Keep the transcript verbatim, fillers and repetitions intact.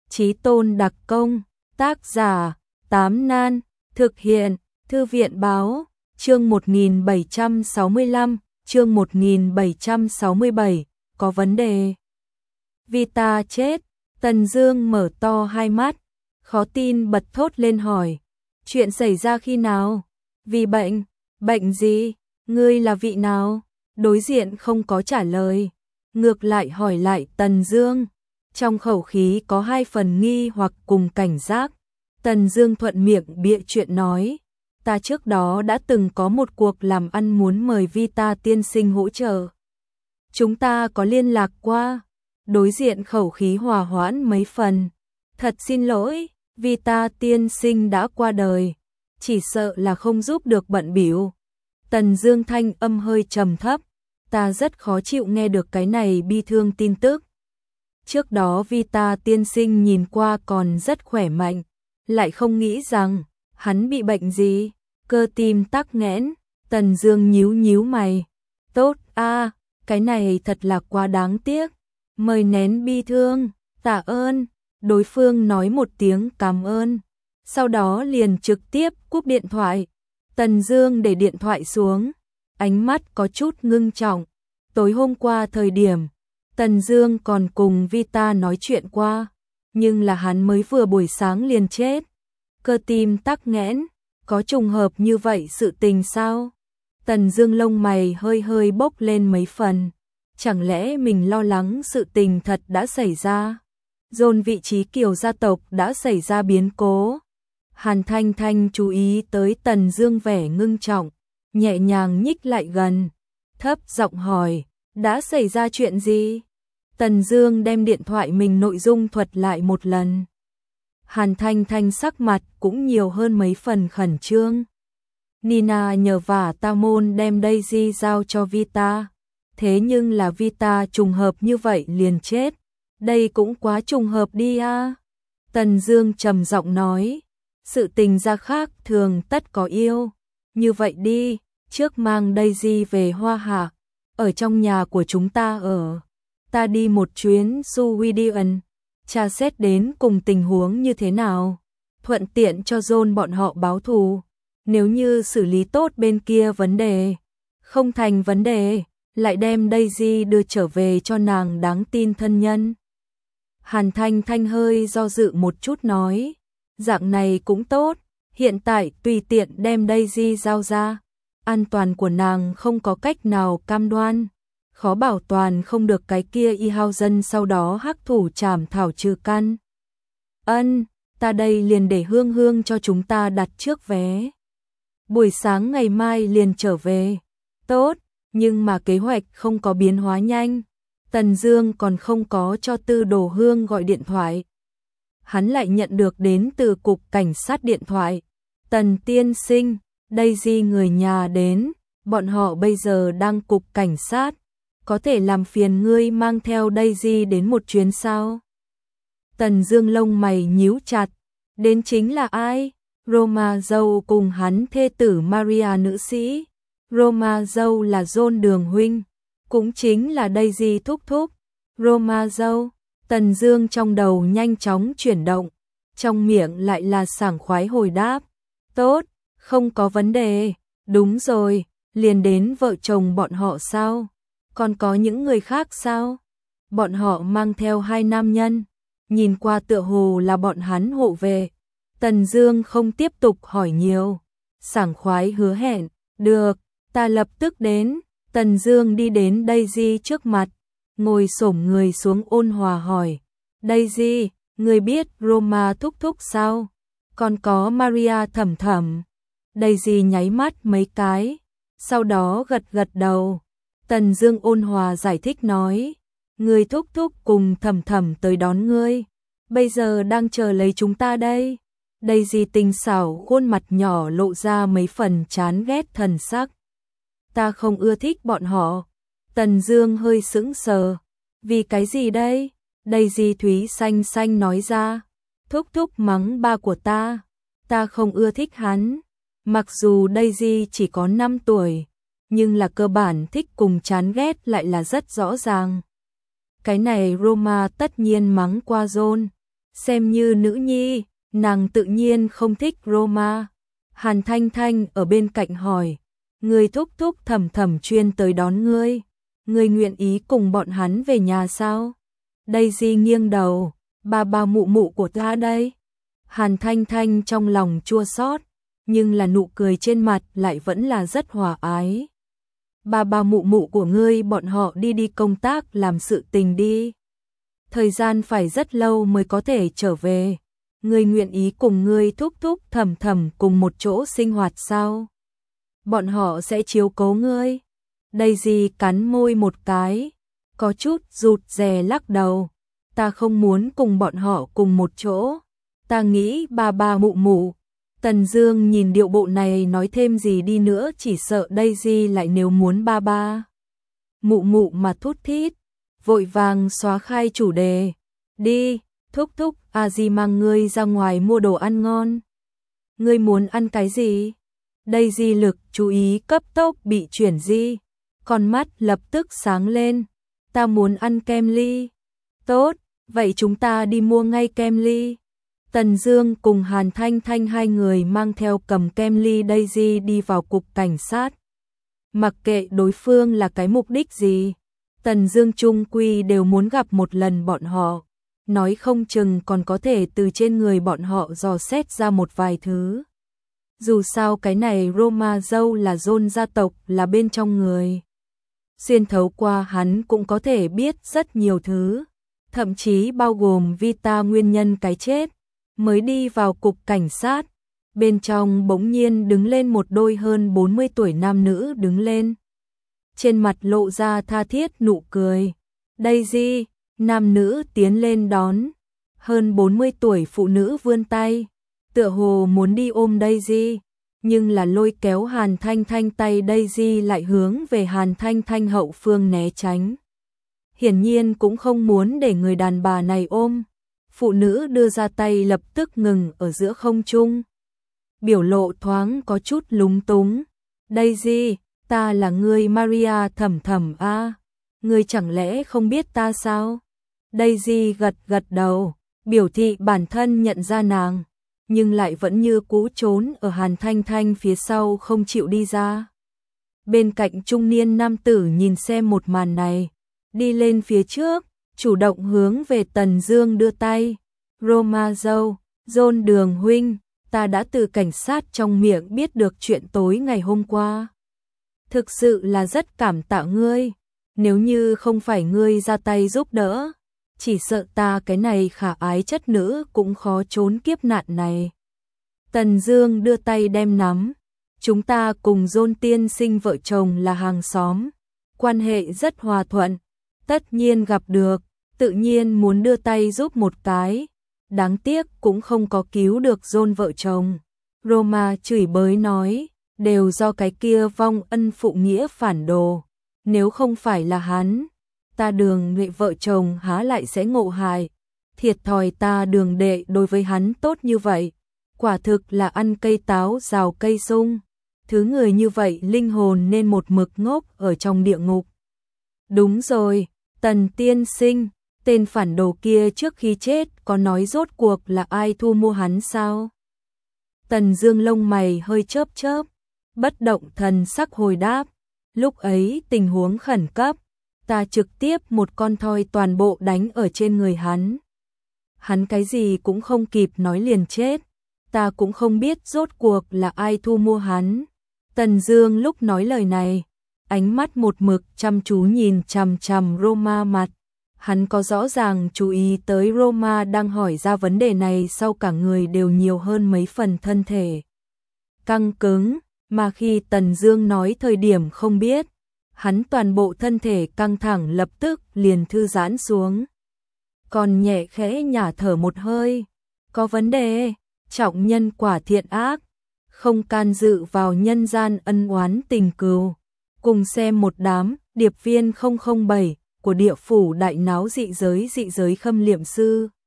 Chí tôn đặc công, tác giả, Tám Nan, thực hiện, Thư viện báo, chương một nghìn bảy trăm sáu mươi lăm, chương một nghìn bảy trăm sáu mươi bảy, có vấn đề. Vita chết, Tần Dương mở to hai mắt, khó tin bật thốt lên hỏi, chuyện xảy ra khi nào? Vì bệnh, bệnh gì? Ngươi là vị nào? Đối diện không có trả lời, ngược lại hỏi lại Tần Dương, trong khẩu khí có hai phần nghi hoặc cùng cảnh giác. Tần Dương thuận miệng bịa chuyện nói, ta trước đó đã từng có một cuộc làm ăn muốn mời Vita tiên sinh hỗ trợ. Chúng ta có liên lạc qua. Đối diện khẩu khí hòa hoãn mấy phần. Thật xin lỗi, Vita tiên sinh đã qua đời, chỉ sợ là không giúp được bận bịu. Tần Dương thanh âm hơi trầm thấp, ta rất khó chịu nghe được cái này bi thương tin tức. Trước đó Vita tiên sinh nhìn qua còn rất khỏe mạnh, lại không nghĩ rằng hắn bị bệnh gì, cơ tim tắc nghẽn. Tần Dương nhíu nhíu mày, tốt a, cái này thật là quá đáng tiếc. Mời nén bi thương, tạ ơn. Đối phương nói một tiếng cảm ơn, sau đó liền trực tiếp cúp điện thoại. Tần Dương để điện thoại xuống, ánh mắt có chút ngưng trọng. Tối hôm qua thời điểm, Tần Dương còn cùng Vita nói chuyện qua, nhưng là hắn mới vừa buổi sáng liền chết. Cơ tim tắc nghẽn, có trùng hợp như vậy sự tình sao? Tần Dương lông mày hơi hơi bốc lên mấy phần. Chẳng lẽ mình lo lắng sự tình thật đã xảy ra? Dồn vị trí Kiều gia tộc đã xảy ra biến cố. Hàn Thanh Thanh chú ý tới Tần Dương vẻ ngưng trọng, nhẹ nhàng nhích lại gần, thấp giọng hỏi, đã xảy ra chuyện gì? Tần Dương đem điện thoại mình nội dung thuật lại một lần. Hàn Thanh Thanh sắc mặt cũng nhiều hơn mấy phần khẩn trương. Nina nhờ vả ta môn đem Daisy giao cho Vita. Thế nhưng là Vita trùng hợp như vậy liền chết. Đây cũng quá trùng hợp đi a. Tần Dương trầm giọng nói, sự tình ra khác thường tất có yêu. Như vậy đi, trước mang Daisy về Hoa Hạ, ở trong nhà của chúng ta ở. Ta đi một chuyến Sweden, tra xét đến cùng tình huống như thế nào, thuận tiện cho John bọn họ báo thù. Nếu như xử lý tốt bên kia vấn đề, không thành vấn đề, lại đem Daisy đưa trở về cho nàng đáng tin thân nhân. Hàn Thanh Thanh hơi do dự một chút nói, dạng này cũng tốt, hiện tại tùy tiện đem Daisy giao ra, an toàn của nàng không có cách nào cam đoan, khó bảo toàn không được cái kia y hao dân sau đó hắc thủ trảm thảo trừ căn. Ân, ta đây liền để Hương Hương cho chúng ta đặt trước vé. Buổi sáng ngày mai liền trở về. Tốt, nhưng mà kế hoạch không có biến hóa nhanh. Tần Dương còn không có cho Tư Đồ Hương gọi điện thoại. Hắn lại nhận được đến từ cục cảnh sát điện thoại. Tần tiên sinh, Daisy người nhà đến, bọn họ bây giờ đang cục cảnh sát. Có thể làm phiền ngươi mang theo Daisy đến một chuyến sao? Tần Dương lông mày nhíu chặt, đến chính là ai? Roma dâu cùng hắn thê tử Maria nữ sĩ. Roma dâu là John Đường huynh, cũng chính là Daisy thúc thúc. Roma dâu, Tần Dương trong đầu nhanh chóng chuyển động, trong miệng lại là sảng khoái hồi đáp, tốt, không có vấn đề. Đúng rồi, liền đến vợ chồng bọn họ sao? Còn có những người khác sao? Bọn họ mang theo hai nam nhân, nhìn qua tựa hồ là bọn hắn hộ vệ. Tần Dương không tiếp tục hỏi nhiều, sảng khoái hứa hẹn, được, ta lập tức đến. Tần Dương đi đến Daisy trước mặt, ngồi xổm người xuống ôn hòa hỏi, Daisy, người biết Roma thúc thúc sao? Còn có Maria thẩm thẩm. Daisy nháy mắt mấy cái, sau đó gật gật đầu. Tần Dương ôn hòa giải thích nói, người thúc thúc cùng thẩm thẩm tới đón ngươi, bây giờ đang chờ lấy chúng ta đây. Daisy tinh xảo khuôn mặt nhỏ lộ ra mấy phần chán ghét thần sắc. Ta không ưa thích bọn họ. Tần Dương hơi sững sờ. Vì cái gì đây? Daisy thúy xanh xanh nói ra. Thúc thúc mắng ba của ta. Ta không ưa thích hắn. Mặc dù Daisy chỉ có năm tuổi, nhưng là cơ bản thích cùng chán ghét lại là rất rõ ràng. Cái này Roma tất nhiên mắng qua John. xem như nữ nhi, nàng tự nhiên không thích Roma. Hàn Thanh Thanh ở bên cạnh hỏi, người thúc thúc thầm thầm chuyên tới đón ngươi, ngươi nguyện ý cùng bọn hắn về nhà sao? Daisy nghiêng đầu, ba ba mụ mụ của ta đây. Hàn Thanh Thanh trong lòng chua xót, nhưng là nụ cười trên mặt lại vẫn là rất hòa ái. Ba ba mụ mụ của ngươi bọn họ đi đi công tác làm sự tình đi. Thời gian phải rất lâu mới có thể trở về. Ngươi nguyện ý cùng ngươi thúc thúc thầm thầm cùng một chỗ sinh hoạt sao? Bọn họ sẽ chiếu cố ngươi. Daisy cắn môi một cái, có chút rụt rè lắc đầu. Ta không muốn cùng bọn họ cùng một chỗ. Ta nghĩ ba ba mụ mụ. Tần Dương nhìn điệu bộ này nói thêm gì đi nữa chỉ sợ Daisy lại nếu muốn ba ba mụ mụ mà thút thít, vội vàng xóa khai chủ đề. Đi, thúc thúc, a di mang ngươi ra ngoài mua đồ ăn ngon. Ngươi muốn ăn cái gì? Daisy lực chú ý cấp tốc bị chuyển di, con mắt lập tức sáng lên. Ta muốn ăn kem ly. Tốt, vậy chúng ta đi mua ngay kem ly. Tần Dương cùng Hàn Thanh Thanh hai người mang theo cầm kem ly Daisy đi vào cục cảnh sát. Mặc kệ đối phương là cái mục đích gì, Tần Dương chung quy đều muốn gặp một lần bọn họ, nói không chừng còn có thể từ trên người bọn họ dò xét ra một vài thứ. Dù sao cái này Roma dâu là John gia tộc là bên trong người. Xuyên thấu qua hắn cũng có thể biết rất nhiều thứ, thậm chí bao gồm Vita nguyên nhân cái chết. Mới đi vào cục cảnh sát, bên trong bỗng nhiên đứng lên một đôi hơn bốn mươi tuổi nam nữ đứng lên. Trên mặt lộ ra tha thiết nụ cười. Daisy, nam nữ tiến lên đón. Hơn bốn mươi tuổi phụ nữ vươn tay, tựa hồ muốn đi ôm Daisy, nhưng là lôi kéo Hàn Thanh Thanh tay Daisy lại hướng về Hàn Thanh Thanh hậu phương né tránh. Hiển nhiên cũng không muốn để người đàn bà này ôm. Phụ nữ đưa ra tay lập tức ngừng ở giữa không trung. Biểu lộ thoáng có chút lúng túng. Daisy, ta là người Maria thầm thầm a, à? Ngươi chẳng lẽ không biết ta sao? Daisy gật gật đầu, biểu thị bản thân nhận ra nàng, nhưng lại vẫn như cũ trốn ở Hàn Thanh Thanh phía sau không chịu đi ra. Bên cạnh trung niên nam tử nhìn xem một màn này, đi lên phía trước, chủ động hướng về Tần Dương đưa tay. Roma dâu, John Đường huynh, ta đã từ cảnh sát trong miệng biết được chuyện tối ngày hôm qua. Thực sự là rất cảm tạ ngươi, nếu như không phải ngươi ra tay giúp đỡ, chỉ sợ ta cái này khả ái chất nữ cũng khó trốn kiếp nạn này. Tần Dương đưa tay đem nắm, chúng ta cùng John tiên sinh vợ chồng là hàng xóm, quan hệ rất hòa thuận, tất nhiên gặp được, tự nhiên muốn đưa tay giúp một cái, đáng tiếc cũng không có cứu được John vợ chồng. Roma chửi bới nói, đều do cái kia vong ân phụ nghĩa phản đồ, nếu không phải là hắn, ta Đường Đệ vợ chồng há lại sẽ ngộ hại, thiệt thòi ta Đường Đệ đối với hắn tốt như vậy, quả thực là ăn cây táo rào cây sung, thứ người như vậy linh hồn nên một mực ngốc ở trong địa ngục. Đúng rồi, Tần tiên sinh, tên phản đồ kia trước khi chết có nói rốt cuộc là ai thu mua hắn sao? Tần Dương lông mày hơi chớp chớp, bất động thần sắc hồi đáp, lúc ấy tình huống khẩn cấp, ta trực tiếp một con thoi toàn bộ đánh ở trên người hắn. Hắn cái gì cũng không kịp nói liền chết, ta cũng không biết rốt cuộc là ai thu mua hắn. Tần Dương lúc nói lời này, ánh mắt một mực chăm chú nhìn chằm chằm Roma mặt. Hắn có rõ ràng chú ý tới Roma đang hỏi ra vấn đề này sau cả người đều nhiều hơn mấy phần thân thể căng cứng, mà khi Tần Dương nói thời điểm không biết, hắn toàn bộ thân thể căng thẳng lập tức liền thư giãn xuống. Còn nhẹ khẽ nhả thở một hơi, có vấn đề, trọng nhân quả thiện ác, không can dự vào nhân gian ân oán tình cừu. Cùng xem một đám điệp viên không không bảy của địa phủ đại náo dị giới dị giới khâm liệm sư.